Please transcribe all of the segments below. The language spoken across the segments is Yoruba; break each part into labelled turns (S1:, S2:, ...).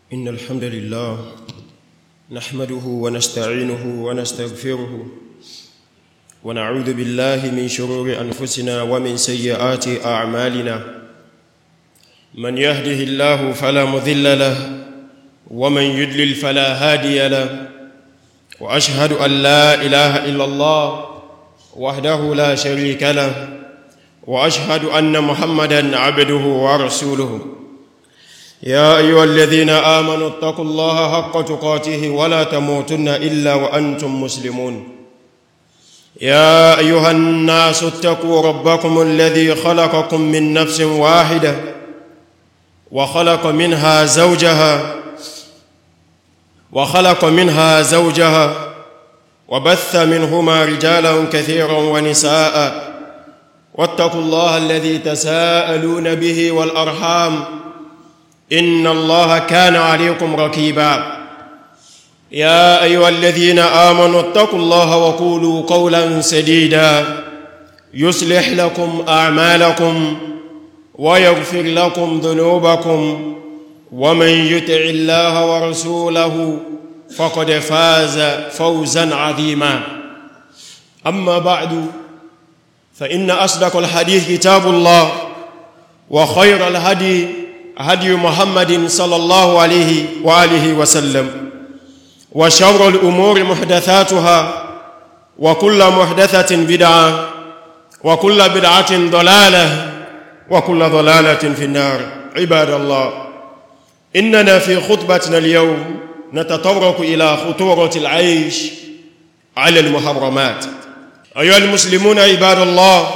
S1: إن الحمد لله نحمده ونستعينه ونستغفره ونعوذ بالله من شرور أنفسنا ومن سيئات أعمالنا. من يهده الله فلا مضل له ومن يضلل فلا هادي له، وأشهد أن لا إله إلا الله وحده لا شريك له، وأشهد أن محمدًا عبده ورسوله. يا أيها الذين آمنوا اتقوا الله حق تقاته ولا تموتن إلا وأنتم مسلمون. يا أيها الناس اتقوا ربكم الذي خلقكم من نفس واحدة وخلق منها زوجها وبث منهما رجالا كثيرا ونساء، واتقوا الله الذي تساءلون به والأرحام إن الله كان عليكم رقيبا. يا أيها الذين آمنوا اتقوا الله وقولوا قولا سديدا يصلح لكم أعمالكم ويغفر لكم ذنوبكم، ومن يطع الله ورسوله فقد فاز فوزا عظيما. أما بعد، فإن أصدق الحديث كتاب الله، وخير الهدي هدي محمد صلى الله عليه وآله وسلم، وشر الأمور محدثاتها، وكل محدثة بدعة، وكل بدعة ضلالة، وكل ضلالة في النار. عباد الله، إننا في خطبتنا اليوم نتطرق إلى خطورة العيش على المحرمات. أيها المسلمون عباد الله،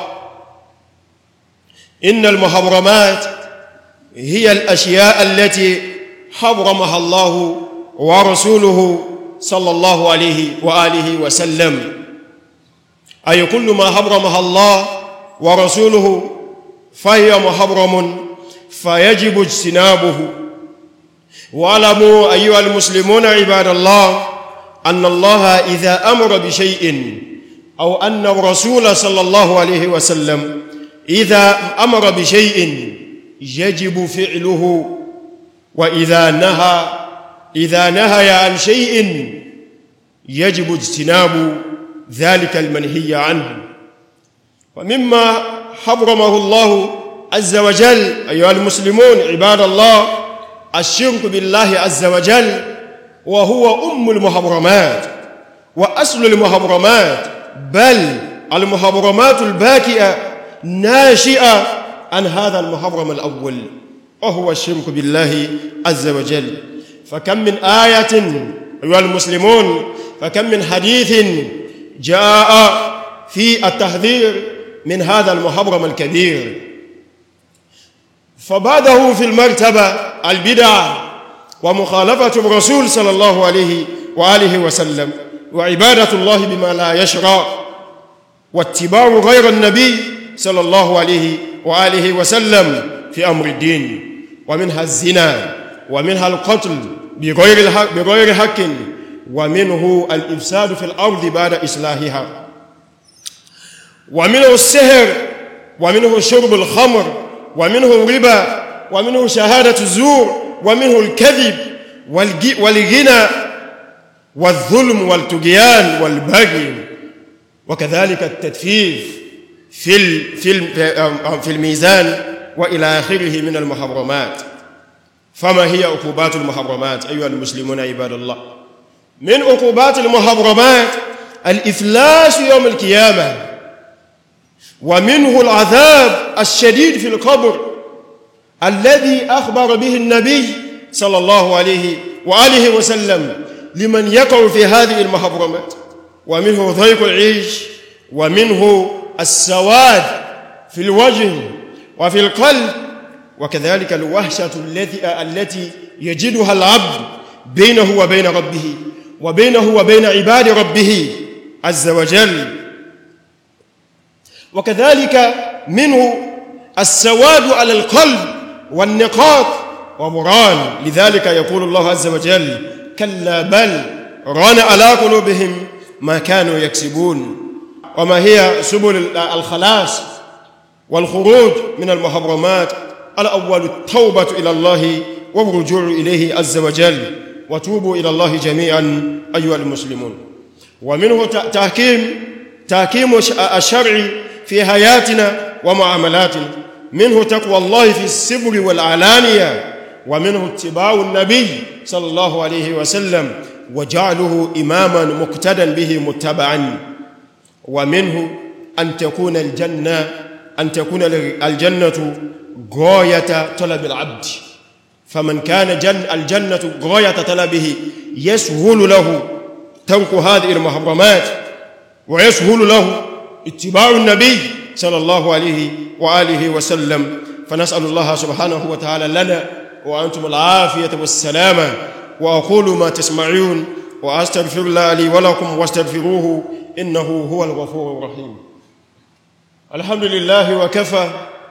S1: إن المحرمات هي الأشياء التي حرمها الله ورسوله صلى الله عليه وآله وسلم، أي كل ما حرمها الله ورسوله فهي محرم فيجب اجتنابه. واعلموا أيها المسلمون عباد الله أن الله إذا أمر بشيء، أو أن الرسول صلى الله عليه وسلم إذا أمر بشيء يجب فعله، وإذا نهى عن شيء يجب اجتناب ذلك المنهي عنه. ومما حرمه الله عز وجل أيها المسلمون عباد الله الشرك بالله عز وجل، وهو أم المحرمات وأصل المحرمات، بل المحرمات الباكئة ناشئة عن هذا المحرم الأول، وهو الشرك بالله عز وجل. فكم من آية أيها المسلمون، فكم من حديث جاء في التحذير من هذا المحرم الكبير. فبعده في المرتبة البدع ومخالفة الرسول صلى الله عليه وآله وسلم، وعبادة الله بما لا يشرع، واتباع غير النبي صلى الله عليه وآله وسلم في أمر الدين، ومنها الزنا، ومنها القتل بغير حق، ومنه الإفساد في الأرض بعد إصلاحها، ومنه السحر، ومنه شرب الخمر، ومنه الربا، ومنه شهادة الزور، ومنه الكذب والغنى والظلم والطغيان والبغي، وكذلك التدفيف في الميزان، وإلى آخره من المحرمات. فما هي عقوبات المحرمات أيها المسلمون عباد الله؟ من عقوبات المحرمات الإفلاس يوم القيامة، ومنه العذاب الشديد في القبر الذي أخبر به النبي صلى الله عليه وآله وسلم لمن يقع في هذه المحرمات، ومنه ضيق العيش، ومنه السواد في الوجه وفي القلب، وكذلك الوحشة التي يجدها العبد بينه وبين ربه، وبينه وبين عباد ربه عز وجل. وكذلك منه السواد على القلب والنقاط ومران. لذلك يقول الله عز وجل: كلا بل ران على قلوبهم ما كانوا يكسبون. وما هي سبل الخلاص والخروج من المحرمات؟ الأول التوبة إلى الله والرجوع إليه عز وجل وتوبوا إلى الله جميعا أيها المسلمون. ومنه تحكيم الشرع في حياتنا ومعاملاتنا، منه تقوى الله في السر والعلانية، ومنه اتباع النبي صلى الله عليه وسلم وجعله إماما مقتدا به متبعا، ومنه أن تكون الجنة غاية طلب العبد، فمن كان الجنة غاية طلبه يسهل له ترك هذه المحرمات ويسهل له اتباع النبي صلى الله عليه وآله وسلم. فنسأل الله سبحانه وتعالى لنا وأنتم العافية والسلامة. وأقول ما تسمعون وأستغفر الله لي ولكم واستغفروه إنه هو الغفور الرحيم. الحمد لله وكفى،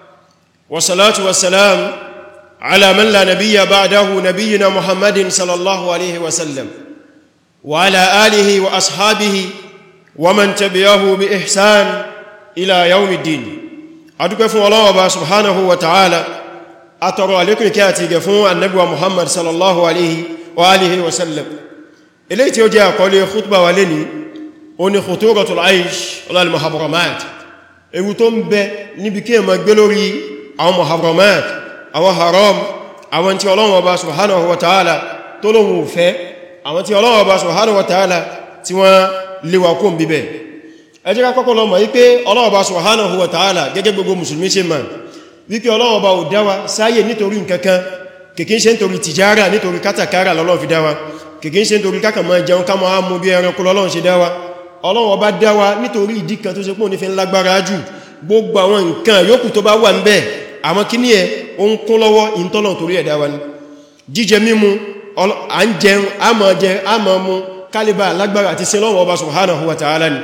S1: والصلاة والسلام على من لا نبي بعده نبينا محمد صلى الله عليه وسلم وعلى آله وأصحابه ومن تبعه بإحسان إلى يوم الدين. أدوك فún الله سبحانه وتعالى، أترى لكم كاتي فún النبي محمد صلى الله عليه وآله وسلم. إليه تيوجي قولي خطبة ولني أني خطورة العيش ولا المحرمات. ewu tó ń bẹ níbi kí ẹ máa gbé lórí àwọn muharramat, àwọn haram, àwọn tí Ọlọ́run Ọba subhanahu wa ta'ala tó lóhun fẹ́, àwọn tí Ọlọ́run Ọba subhanahu wa ta'ala tí wọ́n léwà kó ń bíbẹ̀. Ẹ jẹ́ ká kọ́kọ́ lọ mọ̀ wípé Ọlọ́run Ọba subhanahu wa ta'ala gẹ́gẹ́ gbogbo mùsùlùmí ṣe mọ̀ wípé Ọlọ́run Ọba ò dá wa sáyé nítorí nǹkankan, kìkí ṣe nítorí tìjára, nítorí kátàkárà lọ́lọ́run fi dá wa, kìkí ṣe nítorí kákà máa jẹun ká máa mú bí ẹranko lọ́lọ́run ṣe dá wa. Ọlọ́run Ọba dá wa nítorí ìdí kan tó ṣe pé ó ní fi ń lágbára jù. Gbogbo àwọn nǹkan yòókù tó bá wà ńbẹ̀, àmọ́ kíní ẹ̀ ó ń kún lọ́wọ́ ìntọ́lọ̀ torí ẹ̀dá wa ní. Jíjẹ mímu, à ń jẹun, a máa jẹ, a máa mu, kálíbà lágbára àti sin Ọlọ́run Ọba subhanahu wa ta'ala ni.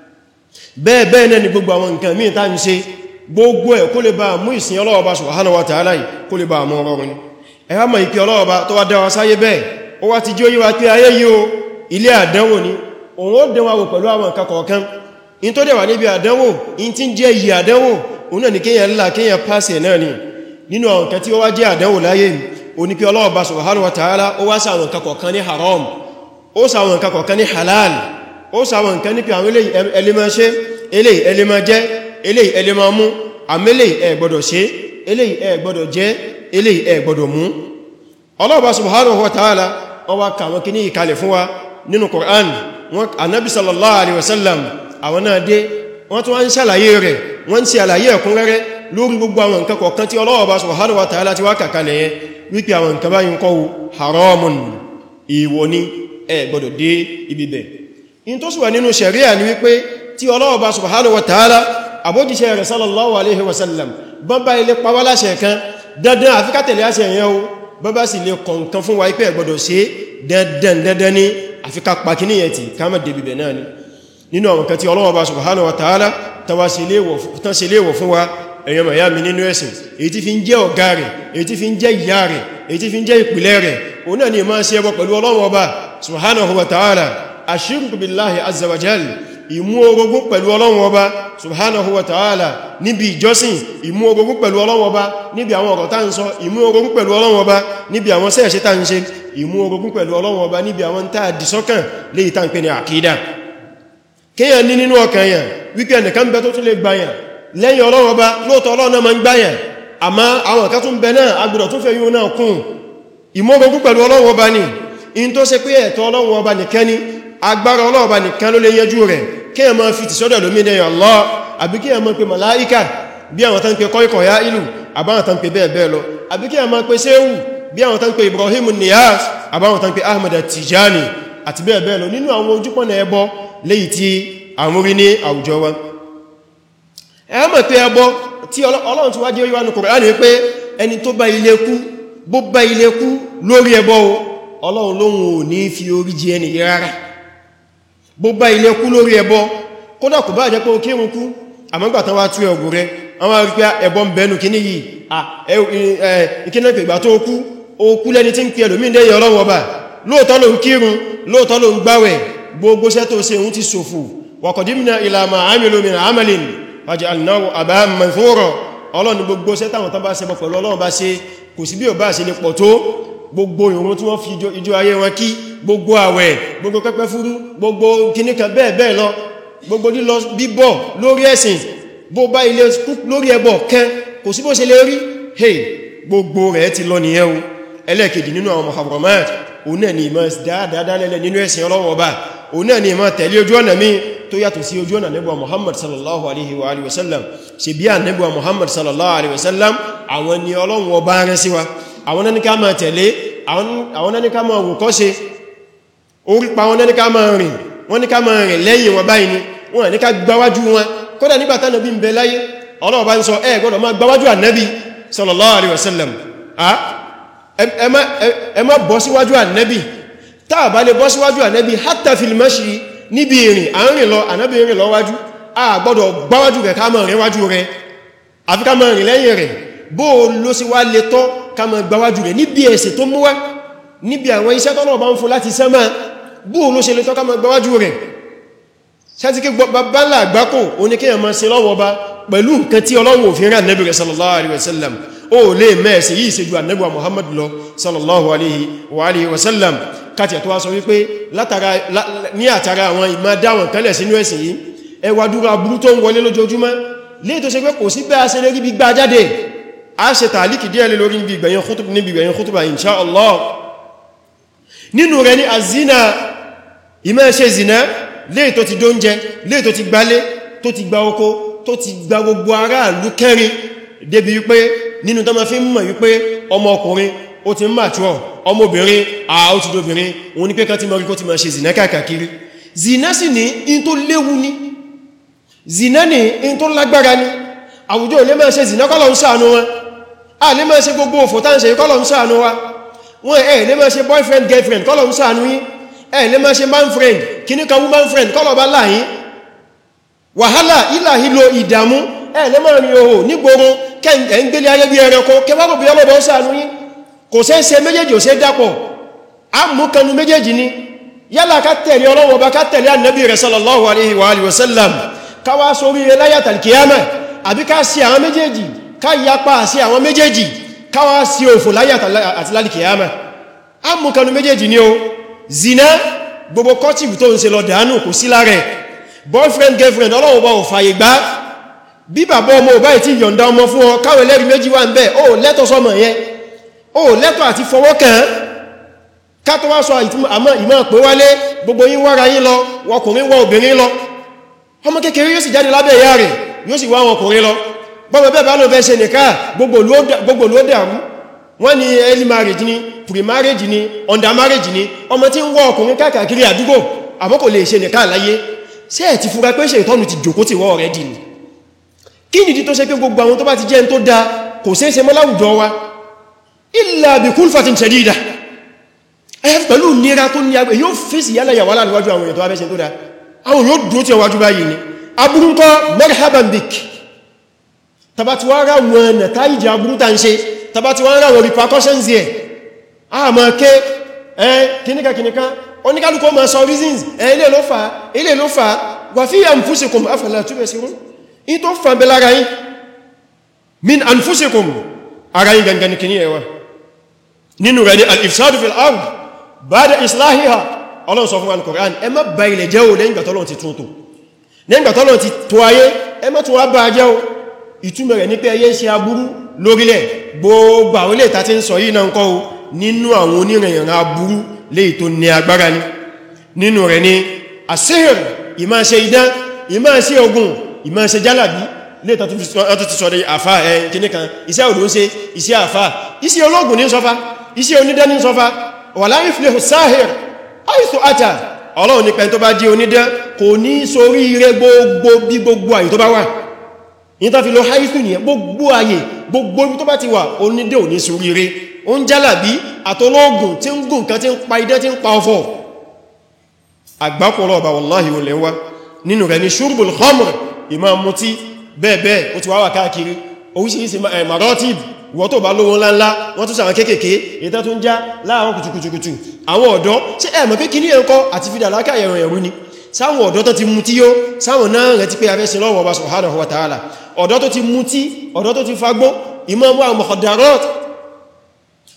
S1: Bẹ́ẹ̀ náà ni gbogbo àwọn nǹkan míì tá ń ṣe, gbogbo ẹ̀ kó lè bá mú ìsìn Ọlọ́run Ọba subhanahu wa ta'ala yìí kó lè bá mọ́ ọrọ̀run ni. Ẹ wá mọ̀ ìpé Ọlọ́run Ọba tó wá dá wa sáyé bẹ́ẹ̀, ó wá ti jí ó yí wa pé ayé yìí o, ilé àdánwò ni, òun ó dánwò wò pẹ̀lú àwọn nǹkan kọ̀ọ̀kan. In tó dẹ̀wà níbi àdánwò, in tí ń jẹ́ yìí àdánwò, òun náà ni kíyàn ńlá kíyàn pàṣẹ náà ni. Nínú àwọn nǹkan tí ó wá jẹ́ àdánwò láyé, ó ní pé Ọlọ́run Ọba subhanahu wa ta'ala ó wá ṣàwọn nǹkan kọ̀ọ̀kan ní haram, ó ṣàwọn nǹkan kọ̀ọ̀kan ní halal, ó ṣàwọn nǹkan ní pé àwọn eléyìí ẹ lè máa ṣe, eléyìí ẹ lè máa jẹ, eléyìí ẹ lè máa mú, àmọ́ eléyìí ẹ gbọdọ̀ ṣe, eléyìí ẹ gbọdọ̀ jẹ, eléyìí ẹ gbọdọ̀ mú. Ọlọ́run Ọba subhanahu wa ta'ala ó wá ka àwọn kiní ìkalẹ̀ fún wa nínú Qur'an. Ànábì sallallahu alaihi wasallam àwọn náà dé, wọ́n tó wá ń ṣàlàyé rẹ̀, wọ́n ń ṣe àlàyé ẹ̀kúnrẹ́rẹ́ lórí gbogbo àwọn nǹkan kọ̀ọ̀kan tí Ọlọ́run Ọba subhanahu wa ta'ala ti wá kàkalẹ̀ yẹn, wípé àwọn nǹkan báyìí ń kọ́ haramun, ìwọ ni ẹ gbọdọ̀ dé ibi bẹ̀. In tó sì wà nínú sharia ni wípé tí Ọlọ́run Ọba subhanahu wa ta'ala àbójíṣẹ́ rẹ̀ sallallahu alaihi wasallam bọ́n bá ilé pa wá láṣẹ kan, dandan àfi ká tẹ̀lé àṣẹ yẹn o, bọ́n bá sì lè kọ̀ǹkan fún wa ipé ẹ gbọdọ̀ ṣe dandan ní àfi ká pa kíní yẹn tì ká má débi bẹ̀ náà ni. Nínú àwọn kan tí Ọlọ́run Ọba subhanahu wa ta'ala tán ṣe léèwọ̀ fún wa, ẹ̀yàn màyá mi nínú ẹ̀sìn, èyí tí fi ń jẹ́ ọ̀gá rẹ̀, èyí tí fi ń jẹ́ ìyá rẹ̀, èyí tí fi ń jẹ́ ìpìlẹ̀ rẹ̀, òun náà ni máa ṣe ẹbọ pẹ̀lú Ọlọ́run Ọba subhanahu wa ta'ala, ashirku billahi azza wa jal, ìmú orogún pẹ̀lú Ọlọ́run Ọba subhanahu wa ta'ala níbi ìjọsìn, ìmú orogún pẹ̀lú Ọlọ́run Ọba níbi àwọn ọ̀rọ̀ tá ń sọ, ìmú orogún pẹ̀lú Ọlọ́run Ọba níbi àwọn sẹ́ẹ̀ṣẹ́ tá ń ṣe, ìmú orogún pẹ̀lú Ọlọ́run Ọba níbi àwọn tá dìsọ́kàn léyìí tá ń pè ní àkídà. Kíyàn ní nínú ọkàn yàn wípé ẹnìkan bẹ tó tún lè gbáyàn lẹ́yìn Ọlọ́run Ọba, lóòtọ́ Ọlọ́run náà ma ń gbáyàn, àmá àwọn kan tún bẹ náà agbọ́dọ̀ tún fẹ́ yíò náà kún. Ìmọ̀gógún pẹ̀lú Ọlọ́run Ọba ni, in tó ṣe pé ẹ̀tọ́ Ọlọ́run Ọba nìkan ni, agbára Ọlọ́run Ọba nìkan ló lè yanjú rẹ̀. Kíyàn máa fi ti sọ́dọ̀ lómi dẹ̀yìn Allah, àbí kíyàn máa pe màláíkà bí àwọn tán pe kọ́ìkọ̀ ya ìlú, àbáwọn tán pe bẹ́ẹ̀ bẹ́ẹ̀ lọ, àbí kíyàn máa pe Ṣéhù bí àwọn tán pe Ibrahim Niyas, àbáwọn tán pe Ahmad Tijani àti bẹ́ẹ̀ bẹ́ẹ̀ lọ nínú àwọn ojúpọ̀nà ẹbọ léyìí tí àwọn orí ní àwùjọ wa. Ẹ mọ̀ pé ẹbọ tí Ọlọ́run ti wá jẹ́ oríwá ní Kùránì pé ẹni tó bá ilé kú, bó bá ilé kú lórí ẹbọ Ọlọ́run lóhun ò ní fi orí jì ẹni rárá. Bó bá ilé kú lórí ẹbọ, kódà kò bá jẹ́ pé ó kírun kú, àmọ́gbà tán wá tú ẹ̀gùn rẹ̀, àwọn arí pé ẹbọ ń bẹnu kíní yìí, ìkínà pé ìgbà tó kú, ó kú lẹ́ni tí ń pè ẹlòmí lẹ́yìn Ọlọ́run Ọba, lóòtọ́ ló ń kírun, lóòtọ́ ló ń gbáwẹ̀, gbogbo iṣẹ́ tó ṣe ń ti ṣòfò. Wa qadimna ila ma amilu min amalin faj'alnahu aba'an manthura. Ọlọ́run gbogbo iṣẹ́ táwọn tán bá ṣe bọ́ pẹ̀lú Ọlọ́run bá ṣe kò sí bí ó bá ṣe lè pọ̀ tó gbogbo ìrun tí wọ́n fi ijó ayé wọn kí gbogbo àwẹ̀ gbogbo pẹ́pẹ́ fúrú gbogbo kìníkan bẹ́ẹ̀ bẹ́ẹ̀ lọ gbogbo lílọ bíbọ̀ lórí ẹ̀sìn bó bá ilé lórí ẹbọ kẹ́ kò sí bó ṣe lè rí hey gbogbo rẹ̀ ti lọ nìyẹn o ẹlẹ́kejì nínú àwọn muharramat òun náà ni ìmọ̀ dáadáa lẹ́lẹ̀ nínú ẹ̀sìn Ọlọ́run Ọba òun náà ni ìmọ̀ tẹ̀lé ojú ọ̀nà mi tó yàtọ̀ sí ojú ọ̀nà Ànábì Muhammad sallallahu alaihi wa alihi wasallam ṣe bí Ànábì Muhammad sallallahu alaihi wasallam àwọn ni Ọlọ́run Ọba rán sí wa àwọn náà ní ká máa tẹ̀lé àwọn náà ní ká máa wòkọ́ ṣe orí pa wọn náà ní ká máa rìn wọ́n ní ká máa rìn lẹ́yìn wọn báyìí ni wọ́n ní ká gbáwájú wọn kódà nígbà tí Ànábì ń bẹ láyé Ọlọ́run bá ń sọ gbọ́dọ̀ máa gbáwájú Ànábì sallallahu alaihi wasallam ẹ má bọ́ síwájú Ànábì tá bá lè bọ́ síwájú Ànábì hatta fil mashi níbi ìrìn àárín lọ Ànábì rìn lọ wájú a gbọ́dọ̀ gbáwájú rẹ̀ ká máa rìn wájú rẹ̀ àfi ká máa rìn lẹ́yìn rẹ̀ bó ló sì wá lè tọ́ ká máa gbáwájú rẹ̀ níbi ẹ̀sẹ̀ tó mú wá níbi àwọn iṣẹ́ tọ́lọ̀ bá ń fún láti sánmà bó ló ṣe lè tọ́ ká máa gbáwájú rẹ̀ ṣáàtìkí bàbálà àgbákò oníkẹ́yàn máa ṣe lọ́wọ́ bá pẹ̀lú nǹkan tí Ọlọ́run òfin rán Ànábì sallallahu alaihi wasallam ó lè mẹ́ẹ̀sì yìí ṣe ju Ànábì Muhammad lọ sallallahu alaihi wasallam káti àtọwà sọ wípé ní àtàrà àwọn ìmá dáwọn kálẹ̀ sínú ẹ̀sìn yìí ẹwà dúró aburú tó ń wọlé lójoojúmọ́ lè tó ṣe pé kò sí bẹ́ a ṣe lè rí bí gbá jáde a ṣe tààlìkì díẹ̀ lè lórí níbi ìgbẹ̀yìn khutba insha Allah nínú rẹ̀ ní azina ìmá ṣe zina lè tó ti dóúnjẹ lè tó ti gbálé tó ti gba oko tó ti gba gbogbo aráàlú kẹrin débi wípé nínú tó ma fi ń mọ̀ wípé ọmọ ọkùnrin ó ti ń mature ọmọbìnrin ó ti dóbìnrin òun ní pé kan ti mọ̀ rí kó ti máa ṣe zina káàkiri zina sì ní in tó léwu ní zina ní in tó lágbára ní àwùjọ lè máa ṣe zina kọ́lọ̀ ń ṣàánú wọn a lè máa ṣe gbogbo òfò tá ń ṣe kọ́lọ̀ ń ṣàánú wa wọ́n lè máa ṣe boyfriend girlfriend kọ́lọ̀ ń ṣàánú yín lè máa ṣe man friend kìníkan woman friend kọ́lọ̀ bá láyín wàhálà ìlàhílò ìdàmú lè máa rí ohò nígboro kẹ́ ń gbélé ayé bí ẹranko kẹwàá bí ọlọ́bọ̀ ń ṣàánú yín kò sẹ́ ṣe méjèèjì ò sẹ́ dápọ̀ a mú kanú méjèèjì ni yálà ká tẹ̀lé Ọlọ́run Ọba ká tẹ̀lé Ànábì rẹ̀ sallallahu alaihi wa alihi wasallam ká wá sórí láyàtà kìyàmà àbí ká sí àwọn méjèèjì ká yapa sí àwọn méjèèjì ká wá sí òfò láyàtà àti lálì kìyàmà a mú kanú méjèèjì ni o zina gbogbo kọ́tìbù tó ń ṣe lọ dànù kò sí lára boyfriend girlfriend Ọlọ́run Ọba ò fàyè gbà bí bàbá ọmọ ò báyìí tí yọ̀ǹda ọmọ fún ọ káwọn ẹlẹ́rìí méjì wà ń bẹ ó lẹ́tọ̀ sọmọ yẹn ó lẹ́tọ̀ àti fọwọ́ kàn ká tó wá sọ ìmọ̀ pé wálé gbogbo yín wára yín lọ wọkùnrin wọ obìnrin lọ ọmọ kékeré yóò sì jáde lábẹ́ ìyá rẹ̀ yóò sì wá ọkùnrin lọ bọ́mọ bẹ́ẹ̀ bá lọ fẹ́ ṣe nìká gbogbo ló dàrú wọ́n ní early marriage ni pre-marriage ni under marriage ni ọmọ tí ń wọ ọkùnrin káàkiri àdúgbò àmọ́ kò lè ṣe nìká láyé ṣé ẹ̀ ti fura pé ṣe ìtọ́nù ti jòkó ti wọ́ rẹ̀ dì ní kí nìdí tó ṣe pé gbogbo àwọn tó bá ti jẹ́ ń tó dá kò ṣe é ṣe mọ́ láwùjọ wa illa bi kulfatin shadida pẹ̀lú nira tó ní agbẹ̀ yóò fèsì yálà yàwó aláàríwájú àwọn èèyàn tó abẹ́ṣẹ́ tó dá àwọn yóò dúró tí ọwájú báyìí ni aburúkọ marhaban bik tàbátí wọ́n rá wọn nà táìjì aburúta ń ṣe tàbátí wọ́n rá wọn repercussions yẹ a ma ké kìníkà oníkálùkọ́ ma sọ reasons ilé ló fà wà fi anfusikum afala tubsirun in tó fà bẹ lára yín min anfusikum ara yín gangan kìní ẹwà nínú rẹ̀ ní al-ifsadu fil ard ba'da islahiha Ọlọ́run sọ fún wa ní Qur'an ẹ má bà ilẹ̀ jẹ́ o lẹ́yìn ìgbà t'Ọlọ́run ti tún tò lẹ́yìn ìgbà t'Ọlọ́run ti tó ayé ẹ má tún wá bà jẹ́ o ìtumọ̀ rẹ̀ ní pé ẹyẹ ṣe aburú lórílẹ̀ gbogbo àwọn ilé ìta tí ń sọ yìí náà ń kọ́ o nínú àwọn onírìnrìn aburú lè tó ní agbára ní nínú rẹ̀ ní asihir ìmá ṣe idán ìmá ṣe ogun ìmá ṣe jálàbí lè tàtún ti sọ̀rọ̀ àfá kìníkan iṣẹ́ òdó ń ṣe iṣẹ́ àfá iṣẹ́ ológun ní sọfá iṣẹ́ onídán ní sọfá wala yuflihu sáhìr àìsò àtà Ọlọ́run ní pẹ́ tó bá jẹ́ onídán kò ní sórí ire gbogbo àyè tó bá wà ní tó fi lọ haìsù ní gbogbo àyè gbogbo tó bá ti wà onídán ò ní sórí ire ó ń jálàbí àtọlógún tí ń gùn kan tí ń pa idán tí ń pa ọfọ̀ àgbákọ̀ọ́lọ́ ọba wallahi olè wá nínú rẹ̀ ní ṣúrbùl khamr ìmá mutí bẹ́ẹ̀bẹ́ẹ̀ ó ti wá wà káàkiri oríṣìíríṣìí marotib wọ́n tó bá lówó ńláńlá wọ́n tó sàwọn kéèkéé ètò tó ń já láàrín kùtùkùtùkùtù àwọn ọ̀dọ́ tí ẹ̀mọ̀ pé kí ní ẹ̀kọ́ àti fìdà láká ẹ̀rọ ẹ̀rú ni sáwọn ọ̀dọ́ tó ti mutí yó sáwọn náà rẹ̀ ti pé abẹ́sìn lọ́wọ́ ọba subhanahu wa ta'ala ọ̀dọ́ tó ti mutí ọ̀dọ́ tó ti fagbó ìmọ̀ mú àwọn mukhaddarat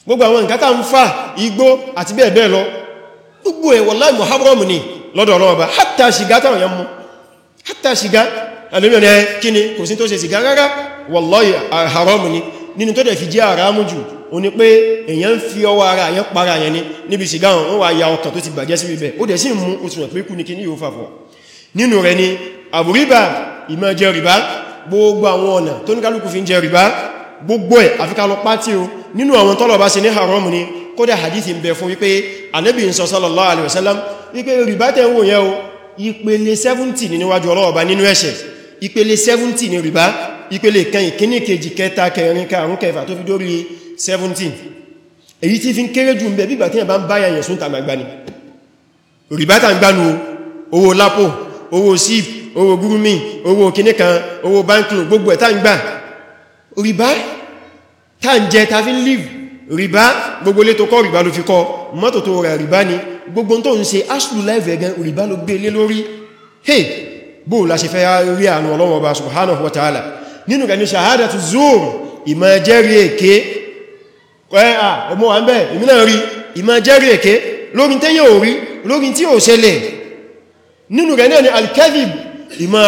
S1: gbogbo àwọn nǹkan tá ń fà igbó àti bẹ́ẹ̀ bẹ́ẹ̀ lọ gbogbo ẹ̀ wallahi muharram ni lọ́dọ̀ Ọlọ́run Ọba hatta ṣìgá táwọn yẹn mú hatta ṣìgá alómìnà ẹ kí ni kò sí tó ṣe ṣìgá rárá wallahi haram ni nínú tó dẹ̀ fi jẹ́ haramu jù o ní pé èyàn fi ọwọ́ ara èyàn para yẹn ni níbi ṣìgá wọn wà ya ọkàn tó ti bàjẹ́ sí ibẹ̀ ó dẹ̀ sì mú oṣù rẹ̀ pé kú ní kí ní yóò fàfọ́ nínú rẹ̀ ni àbúríbà ìmọ̀ jẹ rìbá gbogbo àwọn ọ̀nà tó ní kálukú fi ń jẹ rìbá gbogbo ẹ̀ àfikà lọ pátí o nínú àwọn tọ́lọ̀ bá ṣe ní haram ni kódà hadithi ń bẹ fún wípé Ànábì ń sọ sallallahu alaihi wasallam wípé rìbá tẹ́ ń wò yẹn o ìpele 70 ní níwájú Ọlọ́run Ọba nínú ẹ̀ṣẹ̀ ìpele 70 ní rìbá ìpele kan ìkíní kejì kẹta kẹrin karùn kẹfà tó fi dórí 17 èyí tí fi ń kéré jù ń bẹ bí ìgbà tí yẹn bá ń bá yẹn sún tàmà gbani rìbá tà ń gbánu owó lápò owó síp owó gúrúmí owó kíní kan owó báńkì gbogbo ẹ̀ tá ń gbà rìbá tá ń jẹ ta fi ń live rìbá gbogbo lé tó kọ́ rìbá ló fi kọ́ mọ́tò tó rà rìbá ni gbogbo tó ń ṣe ashlu life ẹ̀gán rìbá ló gbé lé lórí hey bó la ṣe fẹ́ rí àánú Ọlọ́run Ọba subhanahu wa ta'ala nínú gani shahadatu zur ìmọ̀ jẹ́rìí èké ẹmọ́ wà ń bẹ́ ìmì náà rí ìmọ̀ jẹ́rìí èké lórí tẹ́yẹ ò rí lórí tí ò ṣẹlẹ̀ nínú rẹ̀ náà ni al-kadhib ìmọ̀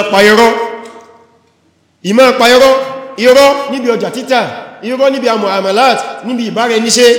S1: payọrọ irọ́ níbi ọjà títà irọ́ níbi muamalat níbi ìbára ẹni ṣe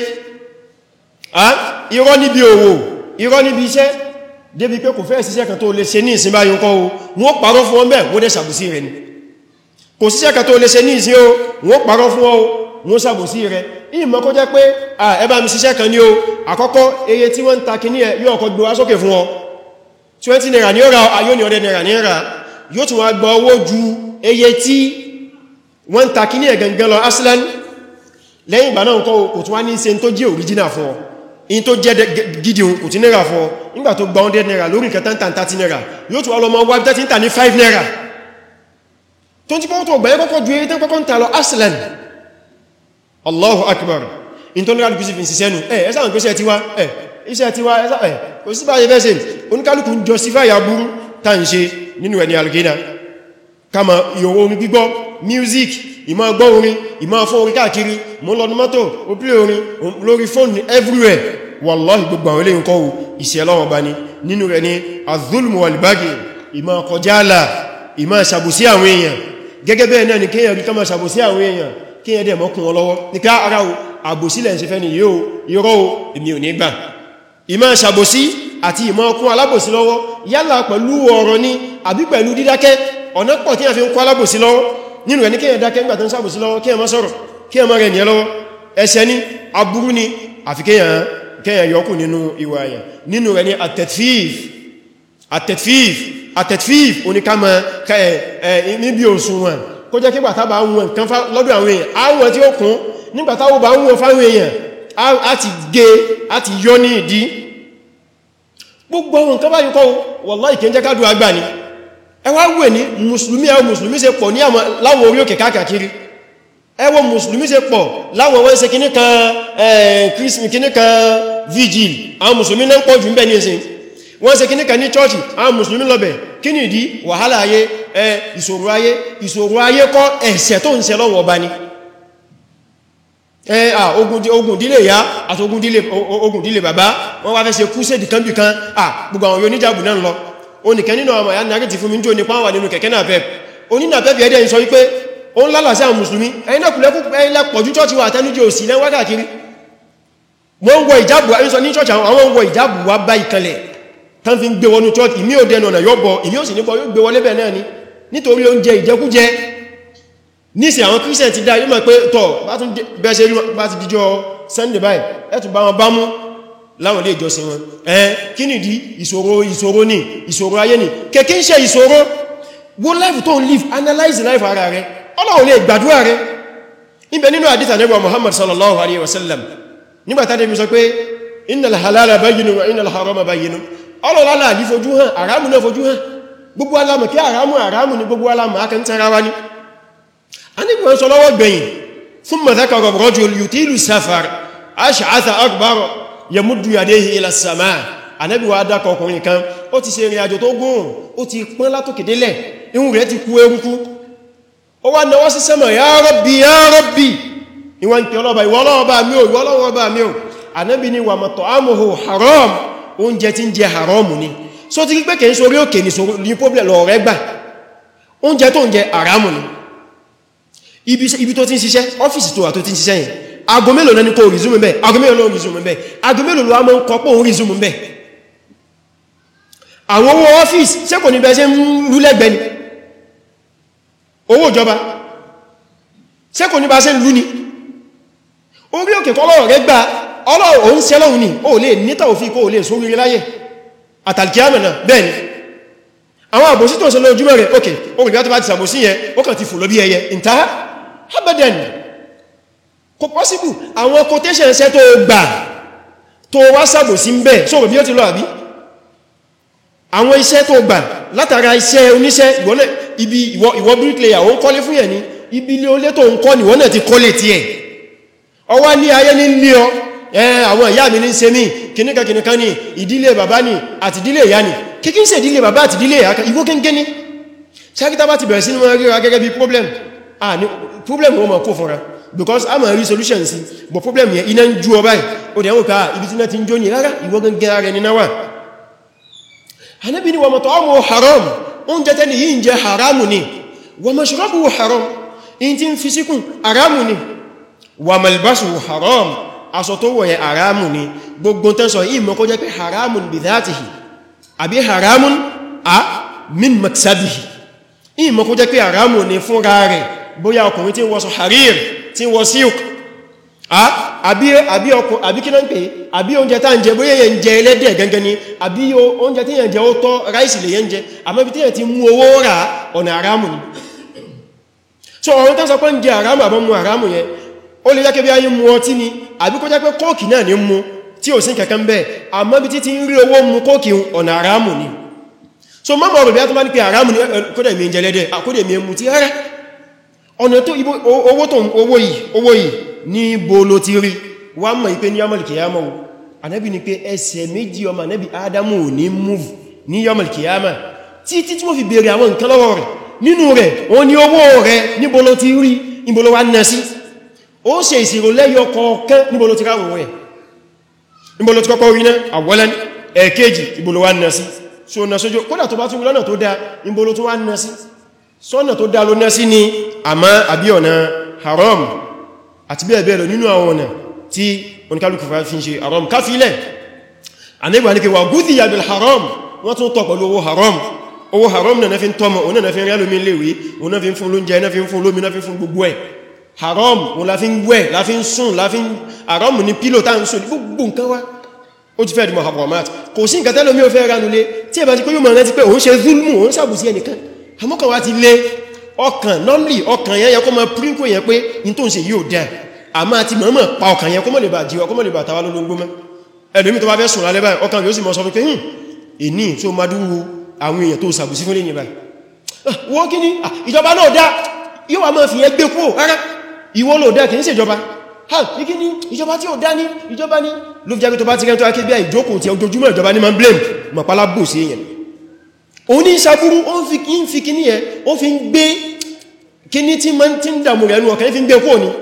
S1: irọ́ níbi òwò irọ́ níbi iṣẹ́ débi pé kò fẹ́ síṣẹ́ kan tó lè ṣe ní ìsin báyìí kọ́ o wọ́n parọ́ fún ọmọ wọ́n dẹ̀ ṣàbòsí rẹ̀ ni kò síṣẹ́ kan tó lè ṣe ní ìsin o wọ́n parọ́ fún ọ wọ́n ṣàbòsí rẹ̀ ìmọ̀ kó jẹ́ pé ẹ bá mi ṣiṣẹ́ kan ní o àkọ́kọ́ eye tí wọ́n ń ta kíní ẹ̀ yóò kọ́ gbé wá sókè fún ọ 20 naira ní ó ra ayó ní 100 naira ní ra yóò tún wá gba owó ju eye tí wọ́n ń ta kíní ẹ̀ gangan lọ aslan lẹ́yìn ìgbà náà kò tún wá ní ṣe tó jẹ́ original fún ọ in tó jẹ́ gidi kò tí náírà fún ọ nígbà tó gba 100 naira lórí nǹkan tán 30 naira yóò tún wá lọ mọ́ wá bí tán ní 5 naira tó ti kọ́kọ́ tó gbẹ̀yẹ́ kọ́kọ́ ju eye tán kọ́kọ́ ń ta lọ aslan Allahu akbar in tó ní kálùkù sí fi ń ṣiṣẹ́ nù ẹ́sà ń pèsè iṣẹ́ tiwa kò sí báyẹ̀ fẹ́sẹ̀ oníkálùkù ń justify aburú tá ń ṣe nínú ẹni algena kama ìyòwò orin gbígbọ́ music ìmọ̀ gbọ́ orin ìmọ̀ fún orin káàkiri mọ́ lọ́dún mọ́tò ó play orin lórí fóònù everywhere wallahi gbogbo àwọn ilé nǹkan iṣẹ́ Ọlọ́run Ọba ni nínú rẹ̀ ni az-zulmu wal-baghi ìmọ̀ kọjáàlà ìmọ̀ ṣàbòsí àwọn èèyàn gẹ́gẹ́ bẹ́ẹ̀ náà ni kéèyàn rí kama ṣàbòsí àwọn èèyàn kí ẹ̀dẹ̀ mọ́kún wọn lọ́wọ́ ní ká ara o àbòsílẹ̀ ṣe fẹ́ ni yóò irọ́ o èmi ò ní gbà ìmọ̀ ṣàbòsí àti ìmọ̀ ọkún alábòsí lọ́wọ́ yálà pẹ̀lú ọ̀rọ̀ ni àbí pẹ̀lú dídákẹ́ ọ̀nà pọ̀ tí a fi ń kó alábòsí lọ́wọ́ nínú ẹni kíyàn dákẹ́ nígbà tó ń ṣàbòsí lọ́wọ́ kíyàn má sọ̀rọ̀ kíyàn má rẹ̀ ní lọ́wọ́ ẹ̀ṣẹ̀ ni aburú ni àfi kíyàn yọkù nínú ìwà àyàn nínú rẹ̀ ni at-tatfif oníkàmọ̀ níbi òṣùwọ̀n kó jẹ́ kígbà tá bá ń wọn kan lọ́dọ̀ àwọn èèyàn àwọn tí ó kún nígbà táwọn bá ń wọn fáwọn èèyàn á ti gé á ti yọ ní ìdí gbogbo àwọn nǹkan báyìí kọ́ wallahi kí ń jẹ́ kádùn àgbà ni ẹ wá wè ní mùsùlùmí ṣe pọ̀ ní láwọn orí òkè káàkiri ẹ wo mùsùlùmí ṣe pọ̀ láwọn wọ́n ṣe kíní kan kírísìmì kíní kan vigil àwọn mùsùlùmí náà pọ̀ jù ń bẹ̀ ní ẹsẹ̀ wọ́n ṣe kíní kan ní chọ́ọ̀chì àwọn mùsùlùmí lọ́bẹ̀ kí ni ìdí wàhálà ayé ìṣòro ayé kọ́ ẹ̀ṣẹ̀ tó ń ṣe lọ́wọ́ ọba ni ogun dílé ìyá àti ogun dílé bàbá wọ́n wá fẹ́ ṣe crusade kan bí kan gbogbo àwọn oníjàbù náà lọ oníkẹ́ nínú àwọn àyà nàrí ti fún mi jò nípa wà nínú kẹ̀kẹ́ náà pep onínà pep ẹ̀dẹ́ sọ wípé ó ń lálà sí àwọn mùsùlùmí ẹ̀yìn náà kùlẹ̀ pọ̀jú chọ́ọ̀chì wà tẹ́lújẹ́ òsì náà wákàkiri wọ́n wọ ìjábù àyíṣọ́ ní chọ́ọ̀chì àwọn wọ ìjábù wá bá ìkanlẹ̀ tán fi ń gbé wọnú chọ́ọ̀chì ìmí ò dẹnu ọ̀nà yọ́bọ̀ ìmí ò sì níbọ̀ yóò gbé wọlé bẹ̀ náà ni nítorí oúnjẹ ìjẹkújẹ nísìn àwọn Christian ti dá yóò mọ̀ pé tọ́ bá tún bẹ́ẹ̀ṣẹ́ rí bá ti díjọ Sunday báyìí ẹ̀tù bá wọn bá mú láwọn ilé ìjọsìn wọn kí ni di ìṣòro ní ìṣòro ayé ni kẹ́kẹ́ ń ṣe ìṣòro wo life tó ń live analyze life ara rẹ̀ Ọlọ́run lè gbàdúrà rẹ̀ ibẹ̀ nínú hadith Ànábì Muhammad sallallahu alaihi wasallam nígbàtá dẹ̀ mi sọ pé innal halala bayyinun wa innal harama bayyinun Ọlọ́run láàlì fojú hàn àrámù náà fojú hàn gbogbo alamọ̀ kí àrámù ní gbogbo alamọ̀ akẹ́ntara wa ní a ní gbọ́n sọ lọ́wọ́ gbẹ̀yìn thumma dhakara rajul yutilu safar ash'atha akbar yamuddu yadayhi ila as-samaa Ànábì wa dákọ̀ ọkùnrin kan ó ti ṣe ìrìn àjò tó gùn ó ti pọ́n látòkè délẹ̀ ihun rẹ̀ ti kú eruku ó wá nawọ́ sí sánmà ya rabbi ìwọ́n pè ọlọ́ba ìwọ ọlọ́ba mi ò ìwọ ọlọ́ba mi ò Ànábì ní wa mat'amuhu haram oúnjẹ tí ń jẹ haram ni so ti pé kìí sórí òkè ní problem lọ rẹ gbà oúnjẹ tó ń jẹ haram ni ibi tó ti ń ṣiṣẹ́ ọ́fíìsì tó wà tó ti ń ṣiṣẹ́ yẹn aago mélòó náà ni kò resume bẹ́ẹ̀ aago mélòó ló resume bẹ́ẹ̀ aago mélòó ló wá mọ́ ń kọ́ pé òun resume bẹ́ẹ̀ àwọn owó ọ́fíìsì ṣé kò ní bẹ́ẹ̀ ṣe ń rú lẹ́gbẹ̀ẹ́ ni owó ìjọba ṣé kò ní bá ṣe ń rú ni orí òkè kọ́lọ́rọ̀ rẹ gbà ọlọ́run òun ṣe lọ́hun ni ó lè níta òfin kó lè sórí láyé àtàlìkíyàmà náà bẹ́ẹ̀ ni àwọn àbòsí tó ń ṣe lójúmọ́ rẹ̀ òkè orí bí á tó bá ti sàbòsí yẹn ó kàn ti fò lọ bí ẹyẹ ìntáhá abadan kò possible àwọn quotation ṣẹ́ tó gbà tó wá sàbòsí ń bẹ́ sóòrò bí ó ti lọ àbí àwọn iṣẹ́ tó gbà látara iṣẹ́ oníṣẹ́ ìwọ bricklayer ó ń kọ́lé fún yẹn ni ibi ilé olé tó ń kọ́ ni wọ́n náà ti kọ́lé tí ẹ̀ ọwá ní ayé ní lé ọ àwọn ìyá mi ní ń ṣe mí kìníkà ní ìdílé bàbá ní àti ìdílé ìyá ní kíkí ń ṣe ìdílé bàbá àti ìdílé ìyá ìwó gẹ́gẹ́ ní ṣákítà bá ti bẹ̀rẹ̀ sí ní wọ́n ríra gẹ́gẹ́ bí problem wọ́n mọ̀ kó fúnra because a máa rí solution sí but problem yẹn iná ń jú ọba ò dẹ̀ wọ́n ká ibi tí náà ti ń jó ní rárá ìwó gẹ́gẹ́ rẹ̀ ní náwà Ànábì ní wa mat'amuhu haram oúnjẹ tẹ́ni yìí ń jẹ haramu ni wa mashrabuhu haram in ti ń fi síkùn haramu ni wa malbasuhu haram aṣọ tó wọ̀ yẹn haramu ni gbogbo tẹ́sọ̀ yìí mọ́ kó jẹ́ pé haramun bi dhatihi àbí haramun min maksabihi yìí mọ́ kó jẹ́ pé haramu ni fún rárẹ̀ bóyá ọkùnrin tí ń wọṣọ harir tí ń wọ silk àbí kí náà ń pè àbí oúnjẹ tá ń jẹ bóyá yẹn jẹ ẹlẹ́dẹ̀ gangan ni àbí oúnjẹ tí yẹn jẹ ó tọ́ ráìsì lè yẹn jẹ àmọ́ ibi tí yẹn ti mú owó rà ọ̀nà haramu ni so ọ̀rọ̀ tán sọ pé ń jẹ haramu àbọ́ mú haramu yẹn ó lè jẹ́ kí bí ayé mú ọtí ni àbí kó jẹ́ pé kóòkì náà ní mú tí ò sí kẹ̀kẹ́ bẹ́ẹ̀ àmọ́ bí títí ń rí owó mú kóòkì ọ̀nà haramu ni so mọ́mọ̀ ọ̀rọ̀ bí á tó bá ní pé haramu ni kódẹ̀ mi ń jẹlẹ́dẹ̀ àkódẹ̀ mi mú ti rárá ọ̀nà tó owó yìí ní bolo ti rí wà mọ̀ ìpé ní yamal kiyama o Ànábì ní pé ẹsẹ̀ méjì ọmọ Ànábì Ádámù ò ní move ní yamal kiyama títí tí wọ́n fi bèèrè àwọn nǹkan lọ́wọ́ rẹ̀ nínú rẹ̀ wọ́n ní owó rẹ̀ ní bolo ti rí ní bolo wá ná sí ó ṣe ìṣirò lẹ́yọ kọ̀ọ̀kan ní bolo ti ráwọ̀ rẹ̀ ní bolo ti kọ́kọ́ rí náà àwọ́lẹ́ ẹ̀kejì ìbolo wá ná sí so na sójú kódà tó bá tún lọ́nà tó dá ní bolo tó wá ná sí sọ́nà tó dá ló ná sí ni àmá àbí ọ̀nà haram àti bẹ́ẹ̀ bẹ́ẹ̀ lọ nínú àwọn ọ̀nà tí oníkálùkù fi ń ṣe haram káfílẹ̀ anẹ́gbà ní kí wà gúdí yàbìl haram wọ́n tún tọ́ pẹ̀lú owó haram náà fi ń tọ́mọ̀ òun náà fi ń rẹ́lómi léwé òun náà fi ń fún lóúnjẹ náà fi ń fún lómi náà fi ń fún gbogbo ẹ̀ haram òun la fi ń wẹ̀ la fi ń sùn haram ní pílò tá ń sùn gbogbo nǹkan wá ó ti fẹ́ di muharramat kò sí nǹkan tẹ́lómi ò fẹ́ ránulé tí ẹ bá ti kó yóò mọ̀ rántí pé òun ṣe zulmù òun sàbùsí ẹnìkan àmọ́kàn wá ti lé ọkàn normally ọkàn yẹn yẹ kó mọ prínkò yẹn pé in tó ń ṣe yóò dá àmá àti mọ̀mọ̀ pa ọkàn yẹn kó mọ̀ lè bà jíwa kó mọ̀ lè bà tàwà lólógbó mẹ́ ẹlòmí tó bá fẹ́ sùn lálẹ́ báyìí ọkàn yóò sì mọ́ sọ pé ìní tó má dúró àwọn èèyàn tó sàbùsí fún lẹ́yìn báyìí wọ́n kí ní ìjọba náà dá yóò wà máa fi ẹgbẹ́ kó rárá ìwọ ló dá kì í ṣe ìjọba kí ní ìjọba tí ó dá ní ìjọba ní ló fi jẹ́ tó bá ti rẹ́ tó akébíà ìjókòó tí ojoojúmọ́ ìjọba ní ma ń blame mọ̀pálá bò sí èèyàn òun ní ìṣàkúrú ó ń fi kíní ẹ ó fi ń gbé kíní tí ma ń tí ń dàmù rẹ̀ nù ọkàn fi ń gbé kó ní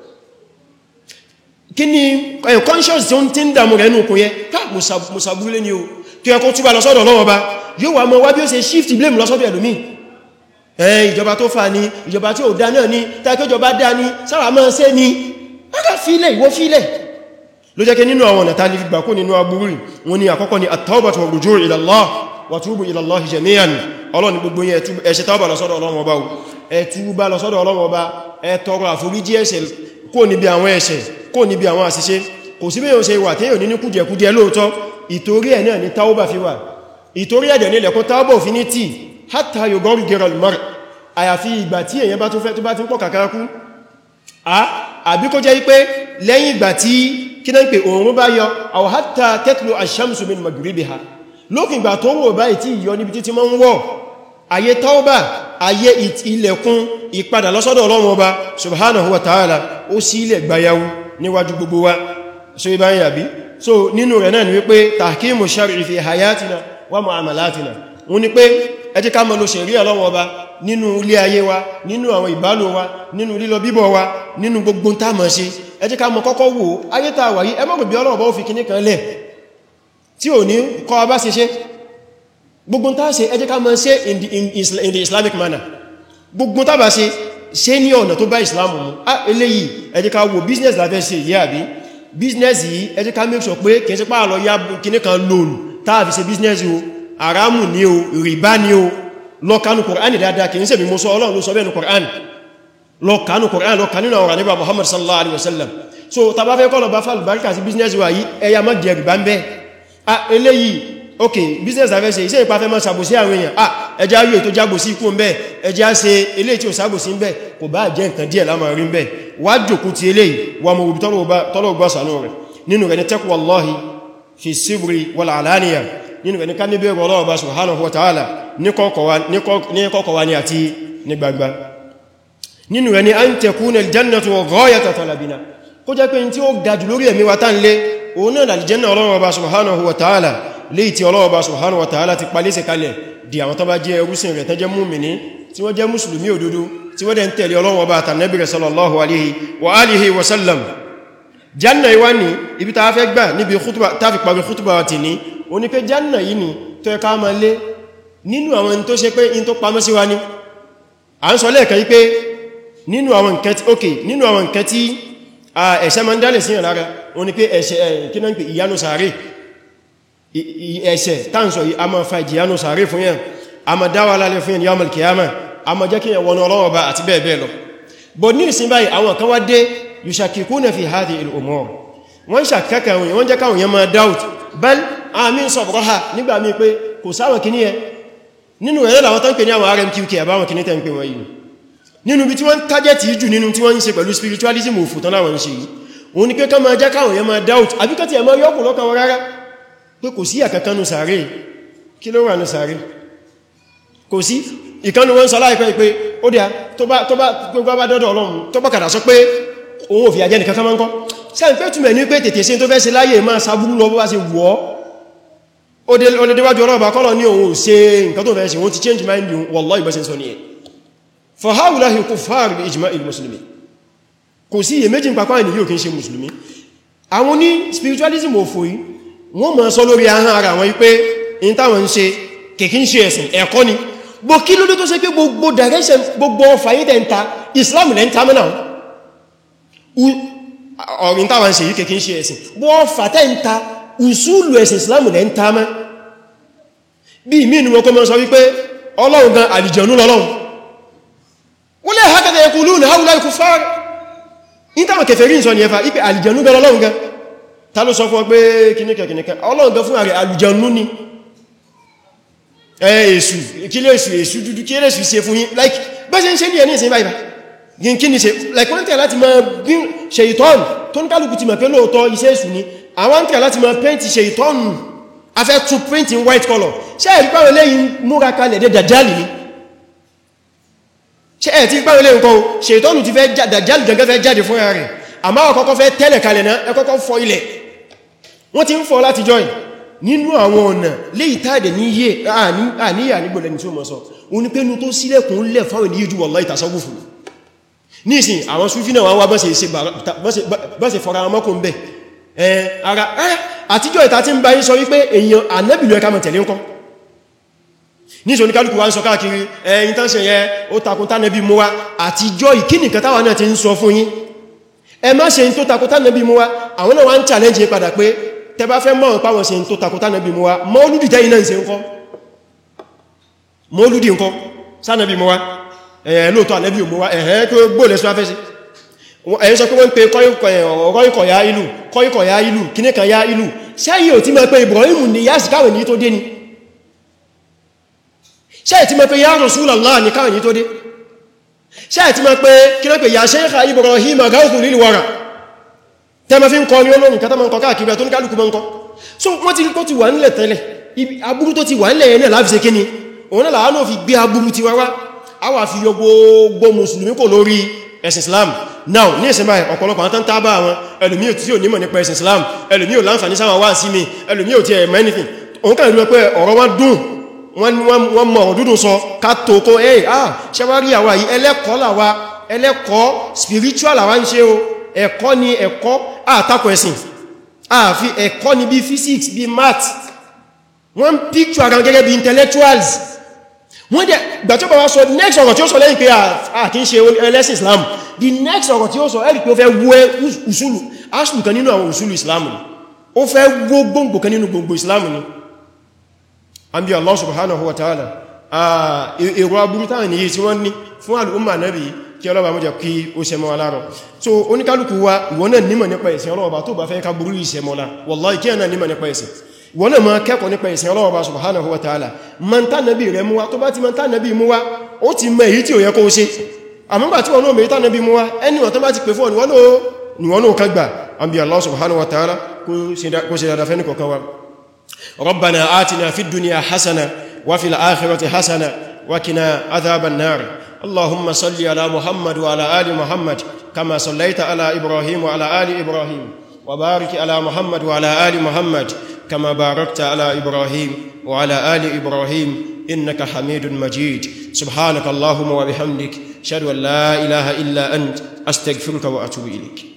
S1: kíní conscious tí ó ń tí ń dàmù rẹ̀ nù kò yẹ mùsàbúrú ní o tí ẹ kó túbà lọ́sọ́dọ̀ Ọlọ́run bá yóò wà mọ́ wá bí ó ṣe shift blame lọ́sọ́dọ̀ ẹlòmí ìjọba tó fà ní ìjọba tí ó dá náà ní tàkíjọba dá ní sára máa ṣe ní aka fílẹ̀ ìwọ fílẹ̀ ló jẹ́ kí nínú àwọn ọ̀nà tàbí gbàkó nínú aburú wọn ni àkọ́kọ́ ni at-tawbatu wa rujuu ila Allah wa tubu ila Allah jami'an Ọlọ́run gbogbo yẹn ẹ ṣe tawba lọ sọ́dọ̀ Ọlọ́run Ọba ẹ túbá lọ sọ́dọ̀ Ọlọ́run Ọba ẹ tọrọ àforíjì ẹ̀ṣẹ̀ kó níbi àwọn ẹ̀ṣẹ̀ kó níbi àwọn àṣìṣe kò sí bẹ́ẹ̀ ṣe wà tí yóò ní kùdìẹ̀kùdìẹ̀ lóòótọ́ ìtorí ẹ̀ náà ni tawba fi wà ìtorí ẹ̀dẹ̀ nílẹ̀ kó tawba òfin ní tí hatta yughayyiru al-mar' àyàfi ìgbà tí èyàn bá tún fẹ́ tó bá tún pọ̀ kàkàrákú àbí kó jẹ́ wípé lẹ́yìn ìgbà tí kí náà ń pè oòrùn bá yọ aw hatta tatlu ash-shamsu min maghribiha lókìn ìgbà tó wò báyìí tí yọ níbi títí máa ń wọ̀ ayé tauba ayé ilẹ̀kùn ìpadà lọ́sọ́dọ̀ Ọlọ́run Ọba subhanahu wa ta'ala ó sí ilẹ̀ gbayawu níwájú gbogbo wa so ibáyìn àbí so nínú rẹ̀ náà ni wípé tahkimu shar'i fi hayatina wa mu'amalatina wọ́n ní pé ẹ jẹ́ ká mọ̀ lo ṣẹ̀ríà Ọlọ́run Ọba nínú ilé ayé wa nínú àwọn ìbálò wa nínú lílọ bíbọ̀ wa nínú gbogbo tá mọ̀ ṣe ẹ jẹ́ ká mọ̀ kọ́kọ́ wò ayé tá wà yìí ẹ má gbé Ọlọ́run bá ó fi kíní kan lẹ̀ tí ò ní kọ́ bá ṣe gbogbo tá ṣe ẹ jẹ́ ká mọ̀ ṣe in the Islamic manner gbogbo tá bá ṣe ní ọ̀nà tó bá Islam mu eléyìí ẹ jẹ́ ká wò business la fẹ́ ṣe yìí àbí business yìí ẹ jẹ́ ká make sure pé kìí ṣe pá lọ yá kíní kan loan tá fi ṣe business o haramu ni o riba ni o lọ kanu Qur'an dáadáa kìí ṣe mi mo sọ Ọlọ́run ló sọ bẹ́ẹ̀ ní Qur'an lọ kanu Qur'an lọ kanu ọ̀rọ̀ Ànábì Muhammad sallallahu alaihi wasallam so tá bá fẹ́ kọ́ lọ bá fal barka sí business wa yìí ẹ ya má jẹ riba ńbẹ̀ eléyìí okay business la fẹ́ ṣe iṣẹ́ ìpá fẹ́ mọ́ ṣàbòsí àwọn èèyàn ẹjá rí ètò jágbòsí ikú ń bẹ́ ẹjá ṣe eléyìí tí ó ṣàbòsí ń bẹ́ kò bá jẹ́ nǹkan díẹ̀ lámà rí ń bẹ́ wá jòkó ti eléyìí wà mọ̀ òbí tọ́lọ̀ gbọ́ sànú rẹ̀ nínú rẹ̀ ní taqwallahi fi sirri wal alaniya nínú rẹ̀ ní ká níbẹ̀rù Ọlọ́run bá subhanahu wa ta'ala ní kọ̀kọ̀ wa ní àti ní gbangba nínú rẹ̀ ní an takuna al-jannatu ghayata talabina kó jẹ́ pé tí ó gajù lórí ẹ̀mí wa tán lé òun náà al-janna Ọlọ́run bá subhanahu wa ta'ala léyìí tí Ọlọ́run bá subhanahu wa ta'ala ti palẹ́sẹ̀ kalẹ̀ di àwọn tó bá jẹ́ ẹrúsìn rẹ̀ tán jẹ́ múmìní tí wọ́n jẹ́ mùsùlùmí òdodo tí wọ́n dẹ̀ ń tẹ̀lé Ọlọ́run bá tànàbí rẹ̀ sallallahu alaihi wa alihi wa sallam janna ìwá ní ibi ta fẹ́ gbà níbi ta fi parí khutba ti ní o ní pé janna yìí ni tó ẹ ká ma lé nínú àwọn tó ṣe pé in tó pamọ́ sí wa ní à ń sọ lẹ́ẹ̀kan yí pé nínú àwọn nǹkan tí ẹ̀ṣẹ̀ ma ń dálẹ̀ sí ìrànlára o ní pé ẹ̀ṣẹ̀ kí náà ń pè ìyanu sàárè ẹ̀ṣẹ̀ tánṣọ̀ yìí a máa fa ìjìyànú sàárè fún yẹn a máa dáwà lálẹ́ fún yẹn ní yawmal qiyamah a máa jẹ́ kí yẹn wọnà Ọlọ́run Ọba àti bẹ́ẹ̀ bẹ́ẹ̀ lọ bọ̀ ní ìsin báyìí àwọn kan wá dé yushakikuna fi hadhihi al-umur wọ́n ṣàkẹ́kẹ́ àwọn èèyàn wọ́n jẹ́ káwọn yẹn máa doubt bal amin sọ̀bọ̀rọ̀ha nígbà mí pé kò sáwọn kìíní ẹ nínú ẹ̀rẹ́ làwọn tán pè ní àwọn RMQK àbáwọn kìíní tẹ́ ń pè wọ́n yìí nínú bí tí wọ́n tájẹ́tì jù nínú tí wọ́n ń ṣe pẹ̀lú spiritualism òfò tán láwọn ń ṣe yìí òun ni pé ká máa jẹ́ káwọn yẹn máa doubt àbíkọ́ ti ẹ̀ máa yọ́kù lọ́kàn wọn rárá pé kò sí àkankan nù sàárè kí ló wà nù sàárè kò sí ìkanu wọn sọ láìpẹ́ pé ó dẹ̀ tó bá gbogbo bá dọ́dọ̀ Ọlọ́run tó bá kàdà sọ pé òun ò fi àjẹ́ nìkan kan máa ń kọ́ sáà pé túnmẹ̀ ní pé tètè sí tó fẹ́ ṣe láyé máa sàbúrú lọ bó bá ṣe wọ́ ó dé déwájú Ọlọ́run bá kọ́lọ̀ ní òun ṣe nǹkan tó fẹ́ ṣe wọ́n ti change mind yìí wallahi ìbẹ́sẹ̀ sọ ní ẹ̀ fa haulahi kuffar bi ijma'il muslimin kò sí iyèméjì pàpá ènìyàn yóò kí ń ṣe mùsùlùmí àwọn ní spiritualism òfò yìí wọ́n máa sọ lórí ahọ́n ara wọn wípé in táwọn ń ṣe kìkí ń ṣe ẹ̀sìn ẹ̀kọ́ ni bó kí ló dé tó ṣe pé gbogbo direction gbogbo fàyí tẹ́ntà Islam lẹ́ntà mẹ́nà ọ̀rin táwọn ṣe yìí kìkí ń ṣe ẹ̀sìn bó fà tẹ́ntà usulu ẹ̀sìn Islam lẹ́ntà mẹ́ bí ìmí inú wọn kọ́ mọ́ sọ wípé Ọlọ́run gan àlìjẹ̀nú lọ́lọ́run wọ́n lẹ́ hakadha yaquluna haula'i kuffar in táwọn kèfèrí sọ ní ẹfà ipé àlìjẹ̀nú gan lọ́lọ́run gan ta ló sọ fún ọ pé kìníkẹ̀kìníkẹ̀ Ọlọ́run gan fún ààrẹ àlùjànnú ní èṣù kí lè èṣù dúdú kí lè ṣe fún yín like bẹ́ ṣe ń ṣe ní ẹni ìsìn báyìí kí ní ṣe like wọ́n tẹ̀ láti máa bí ṣe ìtọ́nù tó ń kálùkù ti mọ̀ pé lóòtọ́ iṣẹ́ èṣù ni àwọn tẹ̀ láti máa paint ṣe ìtọ́nù afẹ́ tún print in white color ṣe ẹ̀ pàwọn lẹ́yìn múra kalẹ̀ dé dàjálì ni ṣe ẹ̀ tí pàwọn lẹ́yìn kọ́ ṣe ìtọ́nù ti fẹ́ dàjálì gẹ́gẹ́ fẹ́ jáde fún ara rẹ̀ àmá ọkọ̀kọ́ fẹ́ tẹ́lẹ̀ kalẹ̀ náà ẹkọ́kọ́ fọ ilẹ̀ wọ́n ti ń fọ́ láti join nínú àwọn ọ̀nà lè ìtàdẹ̀ ní yé àníyà nígbòlẹ̀ tí ó mọ́ sọ oní pé nú tó sílẹ̀kùn lẹ̀ fáwọn ènìyàn jù wallahi tasawufu ní ìsìn àwọn Sufi náà wọ́n wá bọ́ sí fọ́ra ọmọkùn bẹ́ ara àtijọ́ ìta tí ń bá yí sọ wípé èèyàn ànábì ló ẹka mọ̀ tẹ̀lé ńkọ́ ní ìsìn oníkálùkù wá ń sọ káàkiri ẹ̀yìn tán ṣe yẹ ó takun tánàbí mú wá àtijọ́ ìkíníkan táwa náà ti ń sọ fún yín ẹ má ṣe tó takotá nàbí mú wá àwọn náà wá ń challenge yí padà pé tẹ bá fẹ́ mọ́ pàwọn ṣe tó takotá nàbí mú wá mọ́lúdì tẹ́ iná ìṣẹ́ ńkọ́ mọ́lúdì ńkọ́ sánàbí mú wá lóòtọ́ ànẹ́bí mú wá kí ó gbóòlẹ̀ sọ afẹ́ sí ẹ̀yìn sọ pé wọ́n ń pe kọ́ìkọ̀ ya ìlú kíníkan ya ìlú sẹ́yìn ò tí mọ́ pé Ibrahim ni yá sí káwọn ní tó dé ni sẹ́yìn tí mọ́ pé ya Rasulullah ní káwọn ní tó dé ṣáà tí ma pé kí ló pè ya Sheikh Ibrahim gáúsù lílù wọ́ra tẹ́ ma fi ń kọ ní olórin kátà ma ń kọ káàkiri tó ní kálùkù ma ń kọ so wọ́n ti rí kó ti wà nílẹ̀ tẹ́lẹ̀ aburú tó ti wà nílẹ̀ ẹ̀nà láti ṣe kíni òun náà láàánú fi gbé aburú ti wáwá a wà fi yọ gbogbo mùsùlùmí kò lórí ẹ̀sìn Islam now ní ìsinmi ọ̀pọ̀lọpọ̀ àwọn tán tábà àwọn ẹlòmí ò tí ò nímọ̀ nípa ẹ̀sìn Islam ẹlòmí ò láǹfààní sáwọn wá sí mi ẹlòmí ò tí ẹ̀ mọ̀ anything òun kàn rí pé ọ̀rọ̀ wọn dùn wọ́n mọ̀ ọdúdún sọ ká tó kó ṣẹwárí àwa yìí ẹlẹ́kọ́ làwa ẹlẹ́kọ́ spiritual àwa ń ṣe o ẹ̀kọ́ ni ẹ̀kọ́ àtakọ̀ ẹ̀sìn àfi ẹ̀kọ́ ni bí physics bí math wọ́n picture ara gẹ́gẹ́ bí intellectuals wọ́n dẹ̀ gbà tí ó bá wá sọ next ọ̀rọ̀ tí ó sọ lẹ́yìn pé kí ń ṣe ẹlẹ́sìn Islam the next ọ̀rọ̀ tí ó sọ ẹ̀rì pé ó fẹ́ wó usulu asùlù kan nínú àwọn usulu Islam ni ó fẹ́ wó gbòǹgbò kan nínú gbogbo Islam ni an bí Allah subhanahu wa ta'ala èrò aburú táwọn ènìyàn tí wọ́n ní fún al'umma nabi kí ọlọ́ba mọ́ jẹ́ kí ó ṣẹmọ́ alárọ̀ so oníkálùkù wa ìwọ náà nímọ̀ nípa ìsìn ọlọ́ọ̀bá tó bá fẹ́ ká burú ìṣẹ́mọ́lá wallahi kí ẹ̀nà nímọ̀ nípa ìsìn ìwọ náà máa kẹ́kọ̀ọ́ nípa ìsìn ọlọ́ọ̀bá subhanahu wa ta'ala mọ́ntá nabi rẹ̀ mú wá tó bá ti mọ́ntá nabi mú wá ó ti mọ̀ èyí tí ó yẹ kó ṣe àmúgbà tí wọ́n náà mẹ́ta nabi mú wá ẹni wọ́n tó bá ti pè fún níwọ́n náà kan gbà an bí Allah subhanahu wa ta'ala kó ṣe dáadáa fẹ́ ní kọ̀kan wa ربنا آتنا في الدنيا حسنة وفي الآخرة حسنة وقنا عذاب النار اللهم صل على محمد وعلى آل محمد كما صليت على إبراهيم وعلى آل إبراهيم وبارك على محمد وعلى آل محمد كما باركت على إبراهيم وعلى آل إبراهيم إنك حميد مجيد سبحانك اللهم وبحمدك أشهد أن لا إله إلا أنت أستغفرك وأتوب إليك